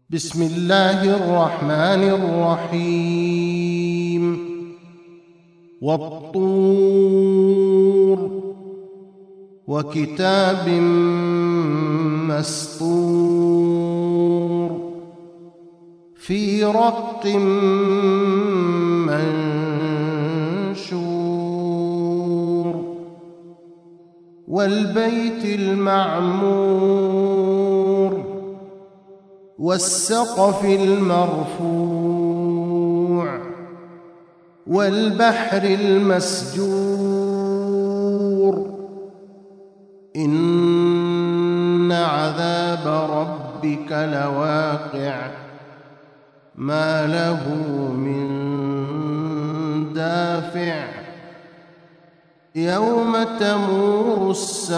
بسم الله الرحمن الرحيم والطور وكتاب مسطور في رق منشور والبيت المعمور والسقف المرفوع والبحر المسجور إن عذاب ربك لواقع ما له من دافع يوم تمور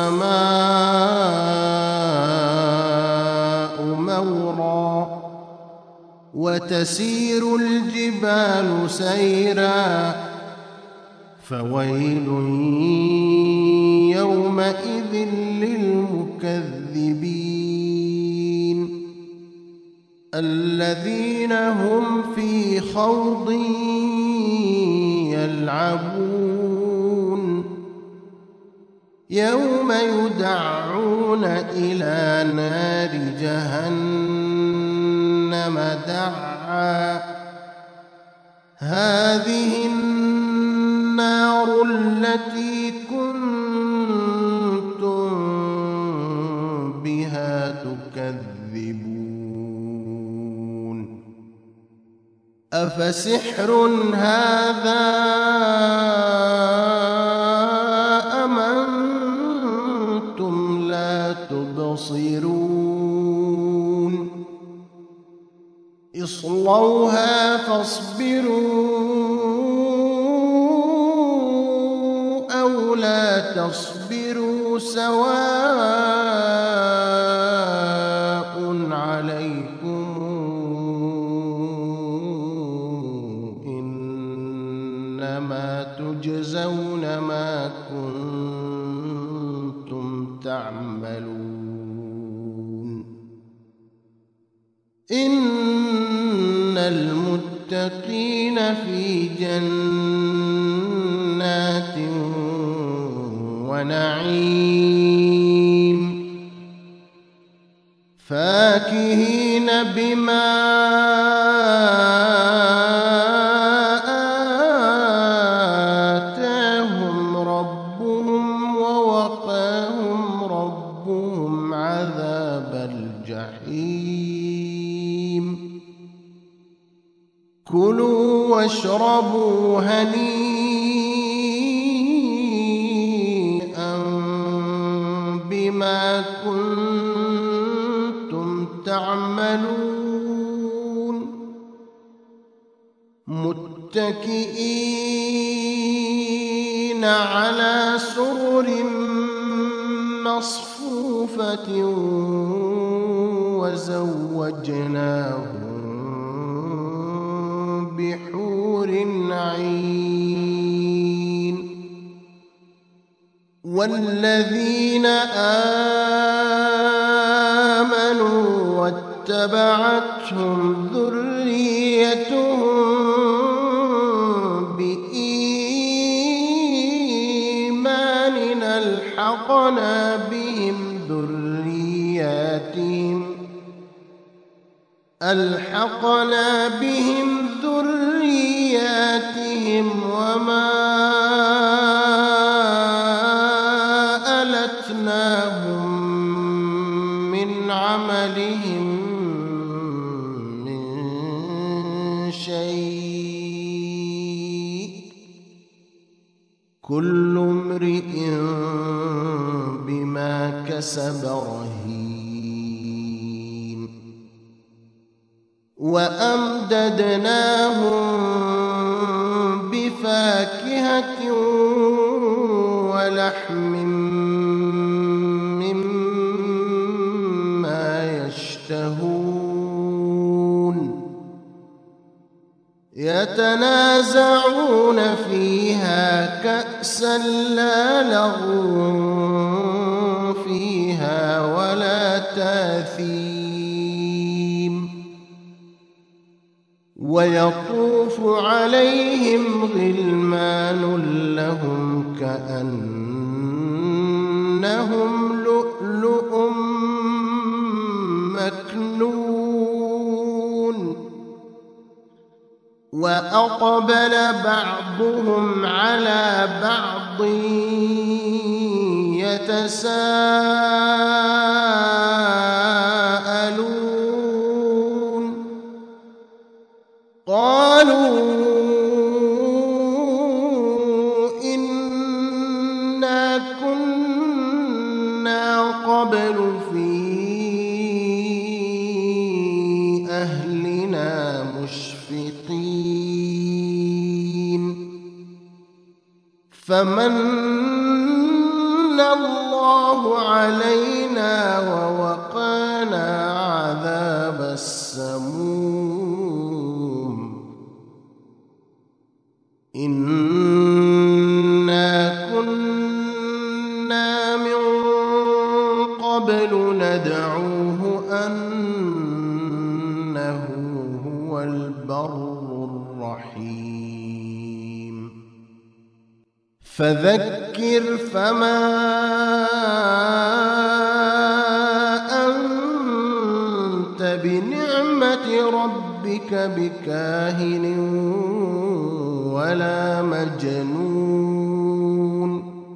السماء مورا وتسير الجبال سيرا فويل يومئذ للمكذبين الذين هم في خوض يلعبون يوم يدعون إلى نار جهنم دعا هذه النار التي كنتم بها تكذبون أفسحر هذا أم أنتم لا تبصرون اصلوها فاصبروا أو لا تصبروا سواء عليكم إنما تجزون ما كنتم تعملون إن المتقين في جنات ونعيم فاكهين بما آتاهم ربهم ووقاهم ربهم عذاب الجحيم كلوا واشربوا هنيئا بما كنتم تعملون متكئين على سرر مصفوفة وزوجناهم بحور عين والذين آمنوا واتبعتهم ذريتهم بإيمان ألحقنا بهم ذرياتهم وما ألتناهم من عملهم من شيء كل امرئ بما كسب رهين وأمددناهم بفاكهة ولحم مما يشتهون يتنازعون فيها كأسا لا لغو فيها ولا تأثيم ويطوف عليهم غلمان لهم كأنهم لؤلؤ مكنون وأقبل بعضهم على بعض يتساءلون قالوا إنا كنا قبل في أهلنا مشفقين فمن الله علينا ووقانا عذاب السموم إنا كنا من قبل ندعوه أنه هو البر الرحيم فذكر فما أنت بنعمة ربك بكاهن ولا مجنون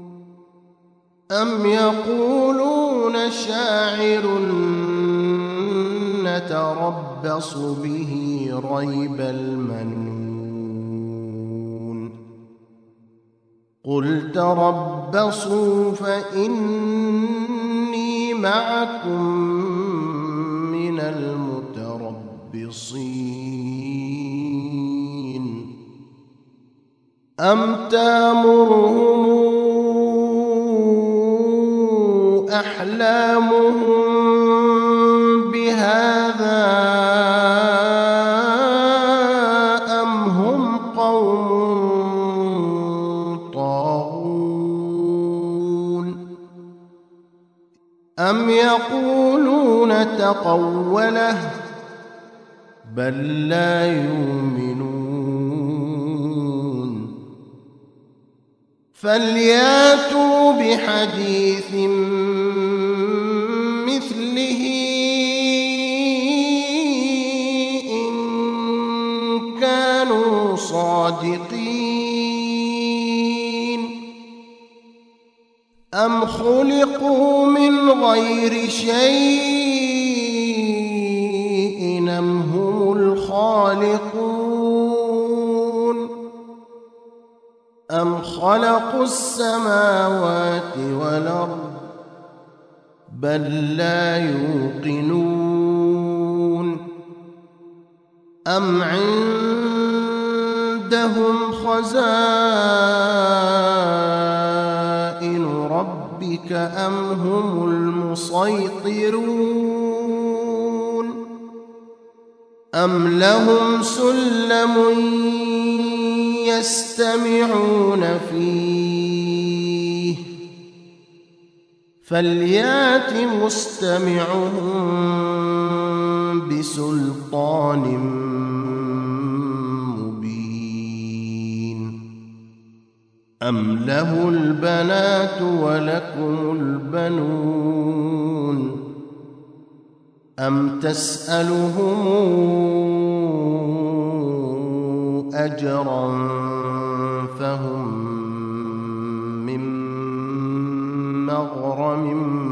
أم يقولون شاعر نتربص به ريب المنون قل تربصوا فإني معكم من المتربصين أم تأمرهم أحلامهم بهذا أم هم قوم طاغون أم يقولون تقوله بل لا يؤمنون فلياتوا بحديث مثله إن كانوا صادقين أم خلقوا من غير شيء أم هم الخالقون أم خلقوا السماوات والأرض بل لا يوقنون أم عندهم خزائن ربك أم هم المسيطرون أم لهم سلم يستمعون فيه فليات مستمعهم بسلطان مبين أم له البنات ولكم البنون أم تسألهم أجرا فهم من مغرم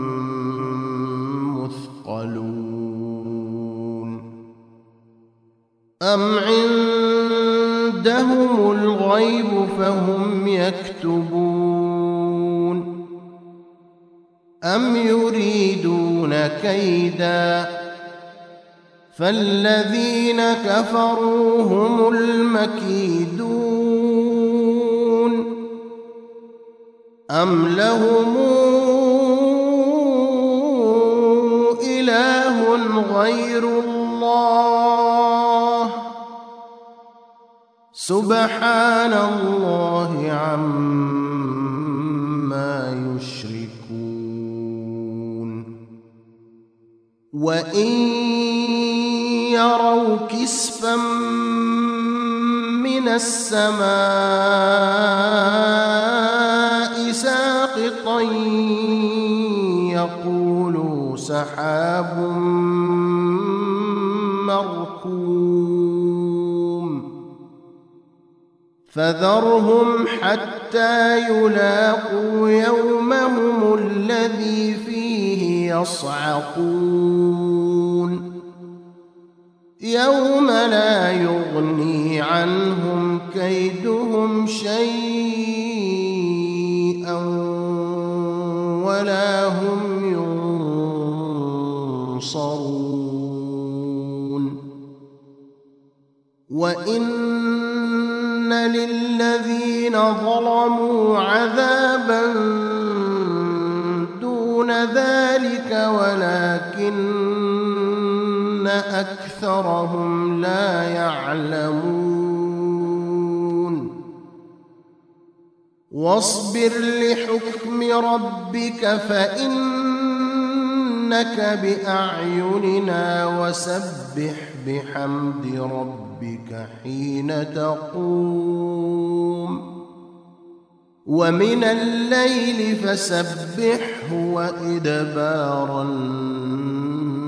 مثقلون أم عندهم الغيب فهم يكتبون أم يريدون كيدا فالذين كفروا هم المكيدون أم لهم إله غير الله سبحان الله عما يشركون وإن يروا كسفا السماء ساقطا يقول سحاب مركوم فذرهم حتى يلاقوا يومهم الذي فيه يصعقون يوم لا يغني عنهم كيدهم شيئا ولا هم ينصرون وإن للذين ظلموا عذابا دون ذلك ولكن أكثرهم لا يعلمون واصبر لحكم ربك فإنك بأعيننا وسبح بحمد ربك حين تقوم ومن الليل فسبحه وإدبار النجوم